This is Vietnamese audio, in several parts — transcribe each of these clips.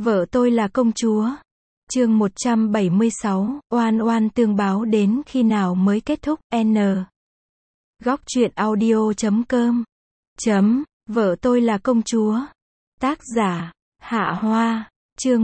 Vợ tôi là công chúa. Chương 176, oan oan tương báo đến khi nào mới kết thúc, N. Góc truyện audio.com. Vợ tôi là công chúa. Tác giả, Hạ Hoa. Chương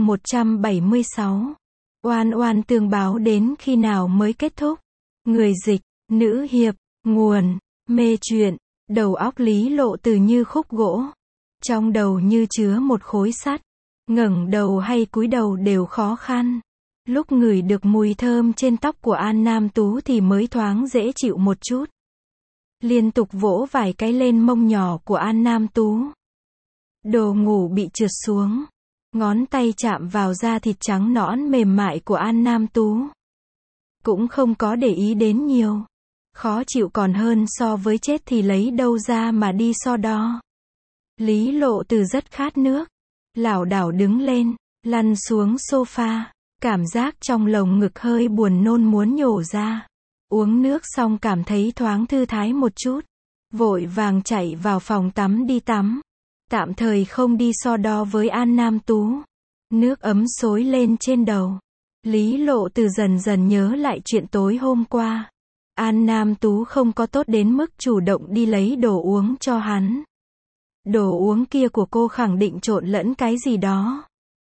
176. Oan oan tương báo đến khi nào mới kết thúc. Người dịch, nữ hiệp, nguồn, mê truyện. Đầu óc Lý Lộ Từ như khúc gỗ. Trong đầu như chứa một khối sắt. Ngẩng đầu hay cúi đầu đều khó khăn. Lúc ngửi được mùi thơm trên tóc của An Nam Tú thì mới thoáng dễ chịu một chút. Liên tục vỗ vài cái lên mông nhỏ của An Nam Tú. Đồ ngủ bị trượt xuống. Ngón tay chạm vào da thịt trắng nõn mềm mại của An Nam Tú. Cũng không có để ý đến nhiều. Khó chịu còn hơn so với chết thì lấy đâu ra mà đi so đo. Lý Lộ Từ rất khát nước. Lảo đảo đứng lên, lăn xuống sofa. Cảm giác trong lồng ngực hơi buồn nôn muốn nhổ ra. Uống nước xong cảm thấy thoáng thư thái một chút. Vội vàng chạy vào phòng tắm đi tắm. Tạm thời không đi so đo với An Nam Tú. Nước ấm xối lên trên đầu. Lý Lộ Từ dần dần nhớ lại chuyện tối hôm qua. An Nam Tú không có tốt đến mức chủ động đi lấy đồ uống cho hắn. Đồ uống kia của cô khẳng định trộn lẫn cái gì đó.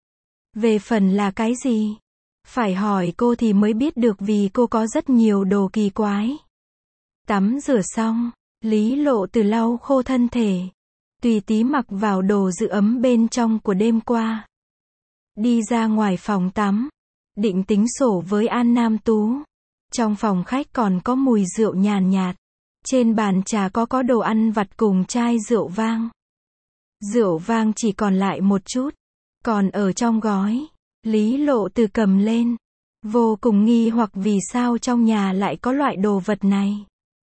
Về phần là cái gì? Phải hỏi cô thì mới biết được vì cô có rất nhiều đồ kỳ quái. Tắm rửa xong, Lý Lộ Từ lau khô thân thể. Tùy tí mặc vào đồ giữ ấm bên trong của đêm qua. Đi ra ngoài phòng tắm. Định tính sổ với An Nam Tú. Trong phòng khách còn có mùi rượu nhàn nhạt. Trên bàn trà có đồ ăn vặt cùng chai rượu vang. Rượu vang chỉ còn lại một chút. Còn ở trong gói. Lý Lộ Từ cầm lên. Vô cùng nghi hoặc vì sao trong nhà lại có loại đồ vật này.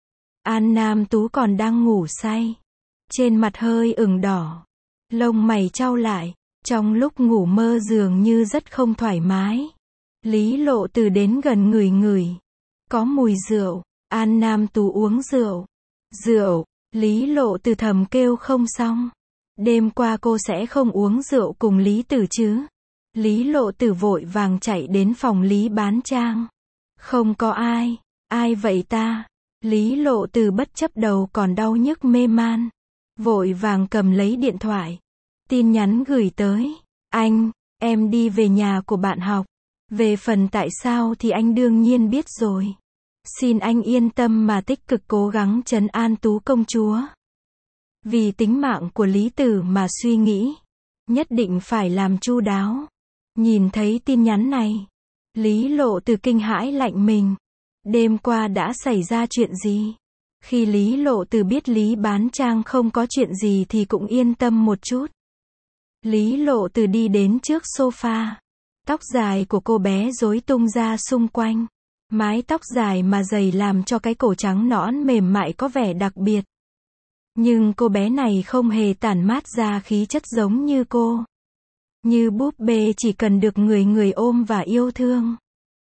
An Nam Tú còn đang ngủ say. Trên mặt hơi ửng đỏ. Lông mày chau lại. Trong lúc ngủ mơ dường như rất không thoải mái. Lý Lộ Từ đến gần ngửi. Có mùi rượu. An Nam Tú uống rượu. Rượu. Lý Lộ Từ thầm kêu không xong. Đêm qua cô sẽ không uống rượu cùng Lý Tử chứ. Lý Lộ Từ vội vàng chạy đến phòng Lý bán trang. Không có ai. Ai vậy ta? Lý Lộ Từ bất chấp đầu còn đau nhức mê man. Vội vàng cầm lấy điện thoại. Tin nhắn gửi tới. Anh, em đi về nhà của bạn học. Về phần tại sao thì anh đương nhiên biết rồi. Xin anh yên tâm mà tích cực cố gắng trấn an Tú công chúa. Vì tính mạng của Lý Tử mà suy nghĩ. Nhất định phải làm chu đáo. Nhìn thấy tin nhắn này. Lý Lộ Từ kinh hãi lạnh mình. Đêm qua đã xảy ra chuyện gì? Khi Lý Lộ Từ biết Lý bán trang không có chuyện gì thì cũng yên tâm một chút. Lý Lộ Từ đi đến trước sofa. Tóc dài của cô bé rối tung ra xung quanh. Mái tóc dài mà dày làm cho cái cổ trắng nõn mềm mại có vẻ đặc biệt. Nhưng cô bé này không hề tản mát ra khí chất giống như cô. Như búp bê chỉ cần được người ôm và yêu thương.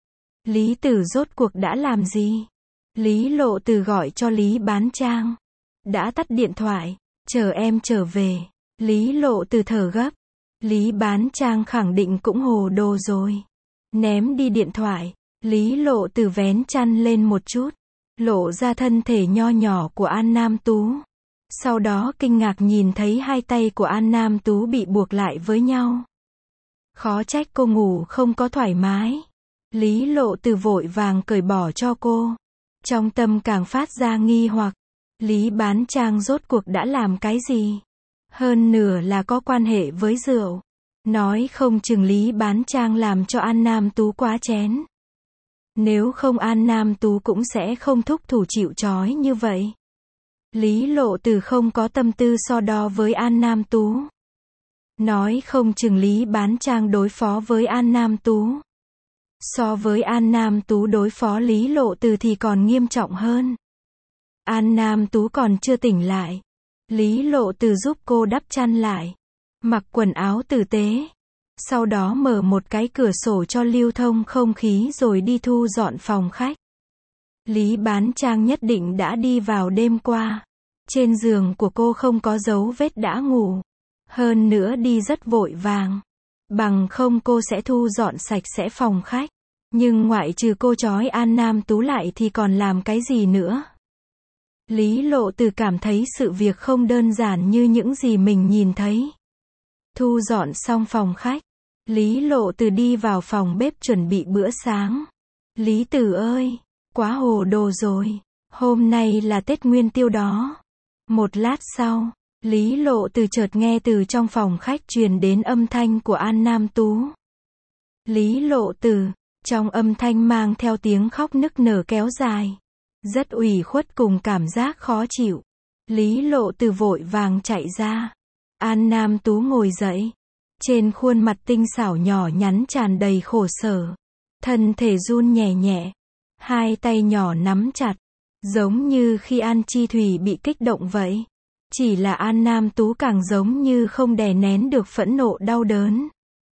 Lý Tử rốt cuộc đã làm gì? Lý Lộ Từ gọi cho Lý bán trang. Đã tắt điện thoại. Chờ em trở về. Lý Lộ Từ thở gấp. Lý bán trang khẳng định cũng hồ đồ rồi. Ném đi điện thoại. Lý Lộ Từ vén chăn lên một chút. Lộ ra thân thể nho nhỏ của An Nam Tú. Sau đó kinh ngạc nhìn thấy hai tay của An Nam Tú bị buộc lại với nhau. Khó trách cô ngủ không có thoải mái. Lý Lộ Từ vội vàng cởi bỏ cho cô. Trong tâm càng phát ra nghi hoặc. Lý bán trang rốt cuộc đã làm cái gì? Hơn nửa là có quan hệ với rượu. Nói không chừng Lý bán trang làm cho An Nam Tú quá chén. Nếu không An Nam Tú cũng sẽ không thúc thủ chịu trói như vậy. Lý Lộ Từ không có tâm tư so đo với An Nam Tú. Nói không chừng Lý bán trang đối phó với An Nam Tú. So với An Nam Tú đối phó Lý Lộ Từ thì còn nghiêm trọng hơn. An Nam Tú còn chưa tỉnh lại. Lý Lộ Từ giúp cô đắp chăn lại. Mặc quần áo tử tế. Sau đó mở một cái cửa sổ cho lưu thông không khí rồi đi thu dọn phòng khách. Lý bán trang nhất định đã đi vào đêm qua. Trên giường của cô không có dấu vết đã ngủ. Hơn nữa đi rất vội vàng. Bằng không cô sẽ thu dọn sạch sẽ phòng khách. Nhưng ngoại trừ cô trói An Nam Tú lại thì còn làm cái gì nữa? Lý Lộ Từ cảm thấy sự việc không đơn giản như những gì mình nhìn thấy. Thu dọn xong phòng khách, Lý Lộ Từ đi vào phòng bếp chuẩn bị bữa sáng. Lý Tử ơi, quá hồ đồ rồi, hôm nay là Tết Nguyên Tiêu đó. Một lát sau, Lý Lộ Từ chợt nghe từ trong phòng khách truyền đến âm thanh của An Nam Tú. Lý Lộ Từ, trong âm thanh mang theo tiếng khóc nức nở kéo dài. Rất ủy khuất cùng cảm giác khó chịu. Lý Lộ Từ vội vàng chạy ra. An Nam Tú ngồi dậy. Trên khuôn mặt tinh xảo nhỏ nhắn tràn đầy khổ sở. Thân thể run nhẹ nhẹ. Hai tay nhỏ nắm chặt. Giống như khi An Chi Thủy bị kích động vậy. Chỉ là An Nam Tú càng giống như không đè nén được phẫn nộ đau đớn.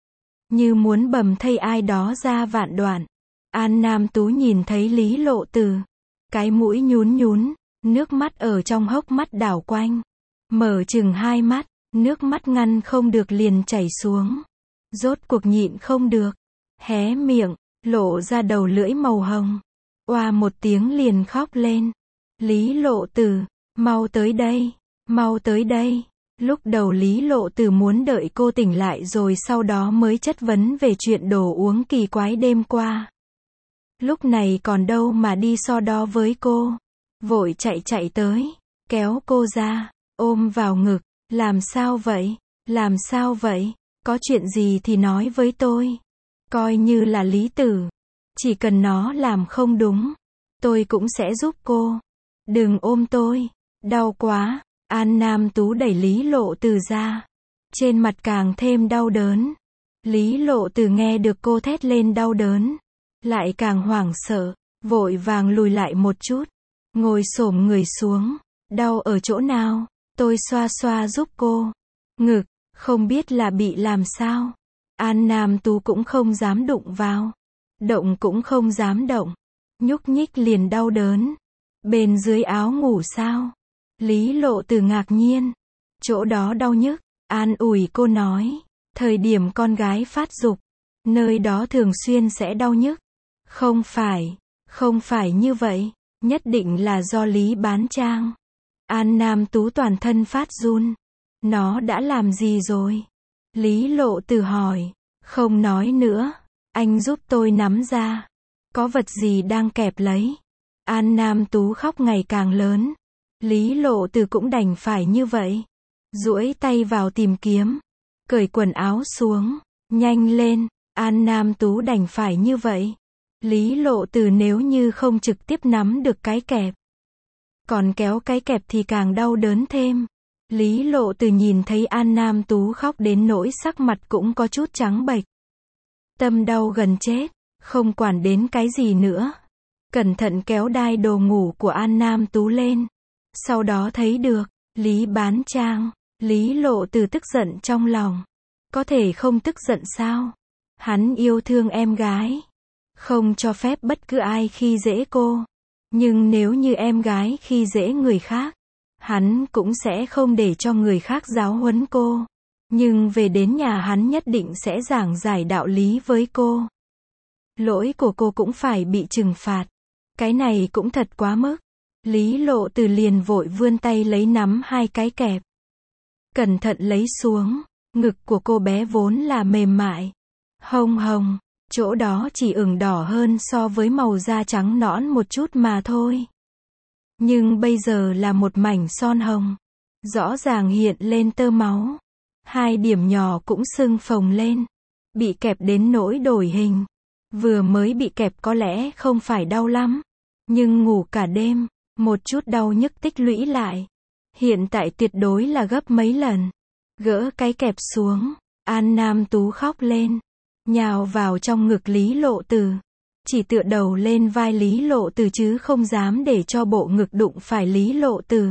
Như muốn bầm thây ai đó ra vạn đoạn. An Nam Tú nhìn thấy Lý Lộ Từ. Cái mũi nhún nhún, nước mắt ở trong hốc mắt đảo quanh. Mở chừng hai mắt, nước mắt ngăn không được liền chảy xuống. Rốt cuộc nhịn không được. Hé miệng, lộ ra đầu lưỡi màu hồng. Oa một tiếng liền khóc lên. Lý Lộ Từ, mau tới đây, mau tới đây. Lúc đầu Lý Lộ Từ muốn đợi cô tỉnh lại rồi sau đó mới chất vấn về chuyện đồ uống kỳ quái đêm qua. Lúc này còn đâu mà đi so đo với cô. Vội chạy tới, kéo cô ra, ôm vào ngực. Làm sao vậy? Làm sao vậy? Có chuyện gì thì nói với tôi. Coi như là Lý Tử. Chỉ cần nó làm không đúng, tôi cũng sẽ giúp cô. Đừng ôm tôi. Đau quá. An Nam Tú đẩy Lý Lộ Từ ra. Trên mặt càng thêm đau đớn. Lý Lộ Từ nghe được cô thét lên đau đớn. Lại càng hoảng sợ. Vội vàng lùi lại một chút. Ngồi xổm người xuống. Đau ở chỗ nào? Tôi xoa xoa giúp cô. Ngực, không biết là bị làm sao. An Nam Tú cũng không dám đụng vào. Động cũng không dám động. Nhúc nhích liền đau đớn. Bên dưới áo ngủ sao? Lý Lộ Từ ngạc nhiên. Chỗ đó đau nhức. An ủi cô nói. Thời điểm con gái phát dục, nơi đó thường xuyên sẽ đau nhức. Không phải như vậy. Nhất định là do Lý Bán Trang. An Nam Tú toàn thân phát run. Nó đã làm gì rồi? Lý Lộ Từ hỏi. Không nói nữa. Anh giúp tôi nắm ra. Có vật gì đang kẹp lấy. An Nam Tú khóc ngày càng lớn. Lý Lộ Từ cũng đành phải như vậy. Duỗi tay vào tìm kiếm. Cởi quần áo xuống. Nhanh lên. An Nam Tú đành phải như vậy. Lý Lộ Từ nếu như không trực tiếp nắm được cái kẹp, còn kéo cái kẹp thì càng đau đớn thêm. Lý Lộ Từ nhìn thấy An Nam Tú khóc đến nỗi sắc mặt cũng có chút trắng bệch. Tâm đau gần chết, không quản đến cái gì nữa. Cẩn thận kéo đai đồ ngủ của An Nam Tú lên. Sau đó thấy được, Lý Bán Trang. Lý Lộ Từ tức giận trong lòng. Có thể không tức giận sao? Hắn yêu thương em gái. Không cho phép bất cứ ai khi dễ cô. Nhưng nếu như em gái khi dễ người khác, hắn cũng sẽ không để cho người khác giáo huấn cô. Nhưng về đến nhà hắn nhất định sẽ giảng giải đạo lý với cô. Lỗi của cô cũng phải bị trừng phạt. Cái này cũng thật quá mức. Lý Lộ Từ liền vội vươn tay lấy nắm hai cái kẹp. Cẩn thận lấy xuống. Ngực của cô bé vốn là mềm mại, hồng hồng. Chỗ đó chỉ ửng đỏ hơn so với màu da trắng nõn một chút mà thôi. Nhưng bây giờ là một mảnh son hồng. Rõ ràng hiện lên tơ máu. Hai điểm nhỏ cũng sưng phồng lên. Bị kẹp đến nỗi đổi hình. Vừa mới bị kẹp có lẽ không phải đau lắm. Nhưng ngủ cả đêm, một chút đau nhức tích lũy lại. Hiện tại tuyệt đối là gấp mấy lần. Gỡ cái kẹp xuống. An Nam Tú khóc lên. Nhào vào trong ngực Lý Lộ Từ. Chỉ tựa đầu lên vai Lý Lộ Từ chứ không dám để cho bộ ngực đụng phải Lý Lộ Từ.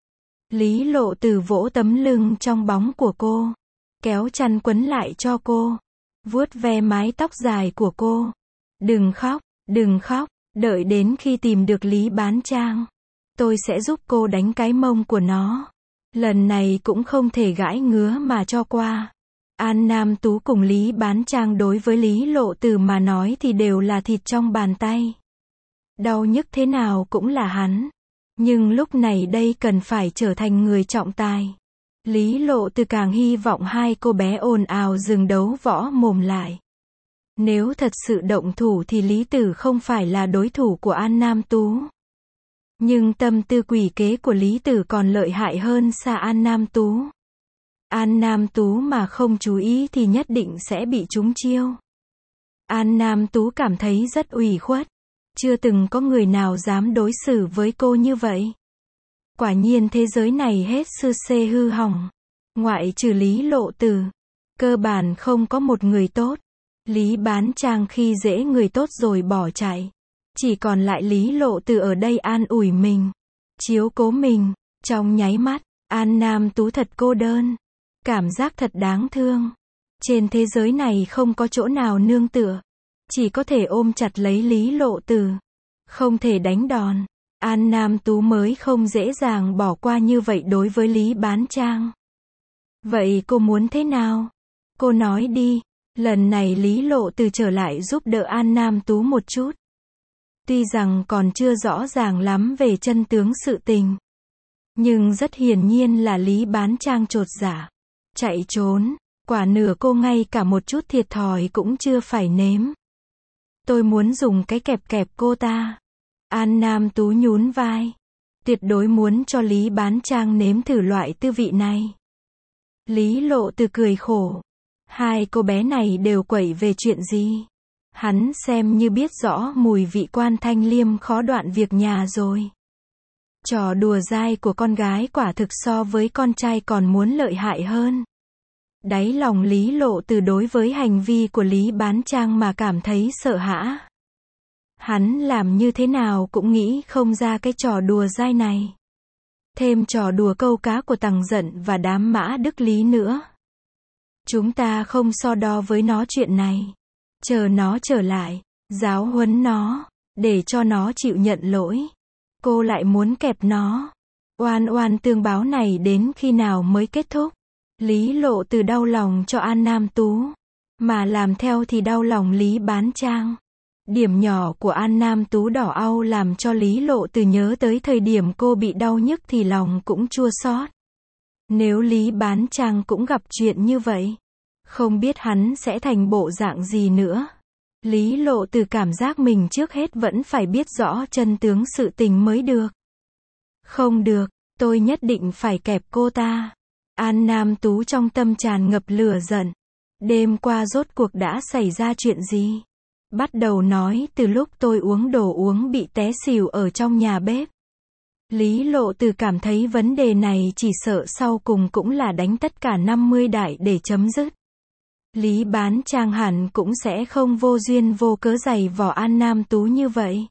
Lý Lộ Từ vỗ tấm lưng trong bóng của cô. Kéo chăn quấn lại cho cô. Vuốt ve mái tóc dài của cô. Đừng khóc, đừng khóc. Đợi đến khi tìm được Lý Bán Trang, tôi sẽ giúp cô đánh cái mông của nó. Lần này cũng không thể gãi ngứa mà cho qua. An Nam Tú cùng Lý Bán Trang đối với Lý Lộ Tử mà nói thì đều là thịt trong bàn tay. Đau nhức thế nào cũng là hắn. Nhưng lúc này đây cần phải trở thành người trọng tài. Lý Lộ Tử càng hy vọng hai cô bé ồn ào dừng đấu võ mồm lại. Nếu thật sự động thủ thì Lý Tử không phải là đối thủ của An Nam Tú. Nhưng tâm tư quỷ kế của Lý Tử còn lợi hại hơn xa An Nam Tú. An Nam Tú mà không chú ý thì nhất định sẽ bị trúng chiêu. An Nam Tú cảm thấy rất ủy khuất. Chưa từng có người nào dám đối xử với cô như vậy. Quả nhiên thế giới này hết sư xê hư hỏng. Ngoại trừ Lý Lộ Tử, cơ bản không có một người tốt. Lý Bán Trang khi dễ người tốt rồi bỏ chạy. Chỉ còn lại Lý Lộ Tử ở đây an ủi mình, chiếu cố mình. Trong nháy mắt, An Nam Tú thật cô đơn. Cảm giác thật đáng thương. Trên thế giới này không có chỗ nào nương tựa. Chỉ có thể ôm chặt lấy Lý Lộ Tử. Không thể đánh đòn. An Nam Tú mới không dễ dàng bỏ qua như vậy đối với Lý Bán Trang. Vậy cô muốn thế nào? Cô nói đi. Lần này Lý Lộ Tử trở lại giúp đỡ An Nam Tú một chút. Tuy rằng còn chưa rõ ràng lắm về chân tướng sự tình. Nhưng rất hiển nhiên là Lý Bán Trang chột dạ. Chạy trốn. Quả nửa cô ngay cả một chút thiệt thòi cũng chưa phải nếm. Tôi muốn dùng cái kẹp kẹp cô ta. An Nam Tú nhún vai. Tuyệt đối muốn cho Lý Bán Trang nếm thử loại tư vị này. Lý Lộ Tử cười khổ. Hai cô bé này đều quậy về chuyện gì? Hắn xem như biết rõ mùi vị Quan Thanh Liêm khó đoạn việc nhà rồi. Trò đùa dai của con gái quả thực so với con trai còn muốn lợi hại hơn. Đáy lòng Lý Lộ Tử đối với hành vi của Lý Bán Trang mà cảm thấy sợ hãi. Hắn làm như thế nào cũng nghĩ không ra cái trò đùa dai này. Thêm trò đùa câu cá của Tằng Giận và đám Mã Đức Lý nữa. Chúng ta không so đo với nó chuyện này. Chờ nó trở lại, giáo huấn nó, để cho nó chịu nhận lỗi. Cô lại muốn kẹp nó. Oan oan tương báo này đến khi nào mới kết thúc? Lý Lộ Tử đau lòng cho An Nam Tú. Mà làm theo thì đau lòng Lý Bán Trang. Điểm nhỏ của An Nam Tú đỏ au làm cho Lý Lộ Tử nhớ tới thời điểm cô bị đau nhức thì lòng cũng chua xót. Nếu Lý Bán Trang cũng gặp chuyện như vậy, không biết hắn sẽ thành bộ dạng gì nữa. Lý Lộ Tử cảm giác mình trước hết vẫn phải biết rõ chân tướng sự tình mới được. Không được, tôi nhất định phải kẹp cô ta. An Nam Tú trong tâm tràn ngập lửa giận. Đêm qua rốt cuộc đã xảy ra chuyện gì? Bắt đầu nói từ lúc tôi uống đồ uống bị té xỉu ở trong nhà bếp. Lý Lộ Tử cảm thấy vấn đề này chỉ sợ sau cùng cũng là đánh tất cả 50 đại để chấm dứt. Lý Bán Trang hẳn cũng sẽ không vô duyên vô cớ giày vò An Nam Tú như vậy.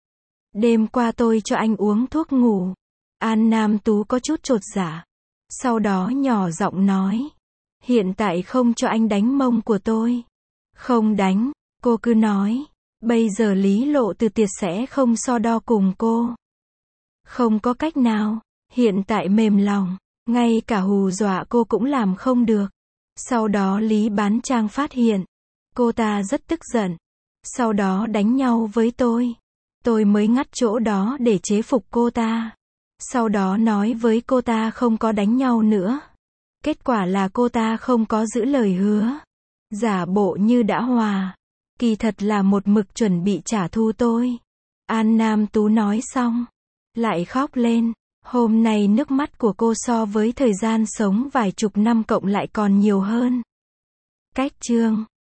Đêm qua tôi cho anh uống thuốc ngủ. An Nam Tú có chút chột dạ. Sau đó nhỏ giọng nói. Hiện tại không cho anh đánh mông của tôi. Không đánh, cô cứ nói. Bây giờ Lý Lộ Tử tiệt sẽ không so đo cùng cô. Không có cách nào, hiện tại mềm lòng, ngay cả hù dọa cô cũng làm không được. Sau đó Lý Bán Trang phát hiện, cô ta rất tức giận. Sau đó đánh nhau với tôi mới ngắt chỗ đó để chế phục cô ta. Sau đó nói với cô ta không có đánh nhau nữa. Kết quả là cô ta không có giữ lời hứa. Giả bộ như đã hòa. Kỳ thật là một mực chuẩn bị trả thù tôi. An Nam Tú nói xong, lại khóc lên. Hôm nay nước mắt của cô so với thời gian sống vài chục năm cộng lại còn nhiều hơn. Cách chương